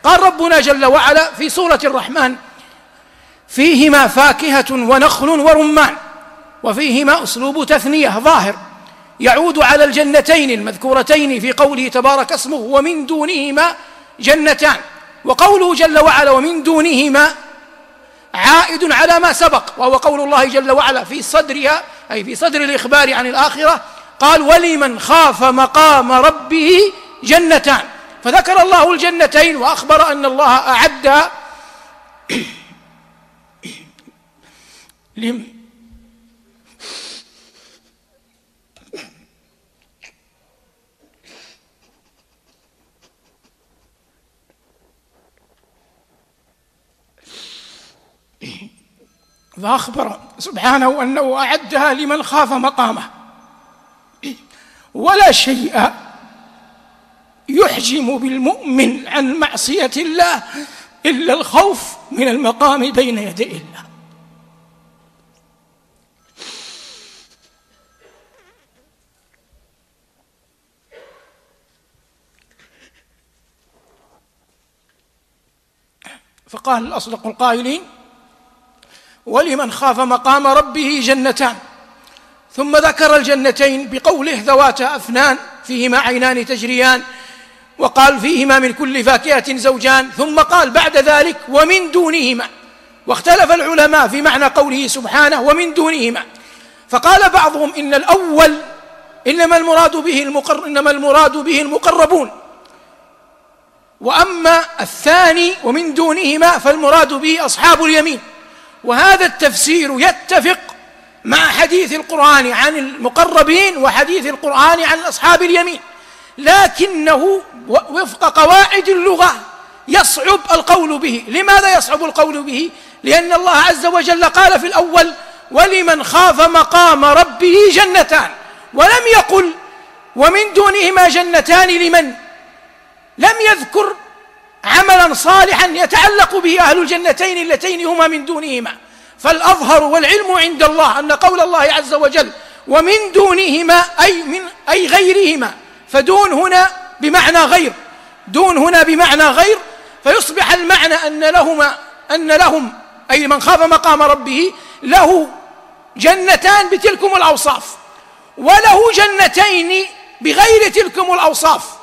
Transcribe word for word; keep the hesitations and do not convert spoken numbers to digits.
قال ربنا جل وعلا في سورة الرحمن: فيهما فاكهة ونخل ورمان، وفيهما أسلوب تثنية ظاهر يعود على الجنتين المذكورتين في قوله تبارك اسمه: ومن دونهما جنتان. وقوله جل وعلا ومن دونهما عائد على ما سبق، وهو قول الله جل وعلا في صدرها، أي في صدر الإخبار عن الآخرة، قال: ولمن خاف مقام ربه جنتان. فذكر الله الجنتين وأخبر أن الله أعدها لم فأخبر سبحانه أنه أعدها لمن خاف مقامه. ولا شيء يحجم بالمؤمن عن معصية الله إلا الخوف من المقام بين يدي الله. فقال أصدق القائلين: ولمن خاف مقام ربه جنتان. ثم ذكر الجنتين بقوله: ذواتا أفنان فيهما عينان تجريان، وقال: فيهما من كل فاكهة زوجان. ثم قال بعد ذلك: ومن دونهما. واختلف العلماء في معنى قوله سبحانه ومن دونهما، فقال بعضهم إن الأول إنما المراد به المقر إنما المراد به المقربون، وأما الثاني ومن دونهما فالمراد به أصحاب اليمين. وهذا التفسير يتفق مع حديث القرآن عن المقربين وحديث القرآن عن أصحاب اليمين، لكنه وفق قواعد اللغة يصعب القول به. لماذا يصعب القول به؟ لأن الله عز وجل قال في الأول: ولمن خاف مقام ربه جنتان، ولم يقل ومن دونهما جنتان لمن، لم يذكر عملا صالحا يتعلق به أهل الجنتين اللتين هما من دونهما. فالأظهر والعلم عند الله أن قول الله عز وجل ومن دونهما أي من أي غيرهما، فدون هنا بمعنى غير، دون هنا بمعنى غير، فيصبح المعنى أن لهما أن لهم أي من خاف مقام ربه له جنتان بتلكم الأوصاف، وله جنتين بغير تلكم الأوصاف.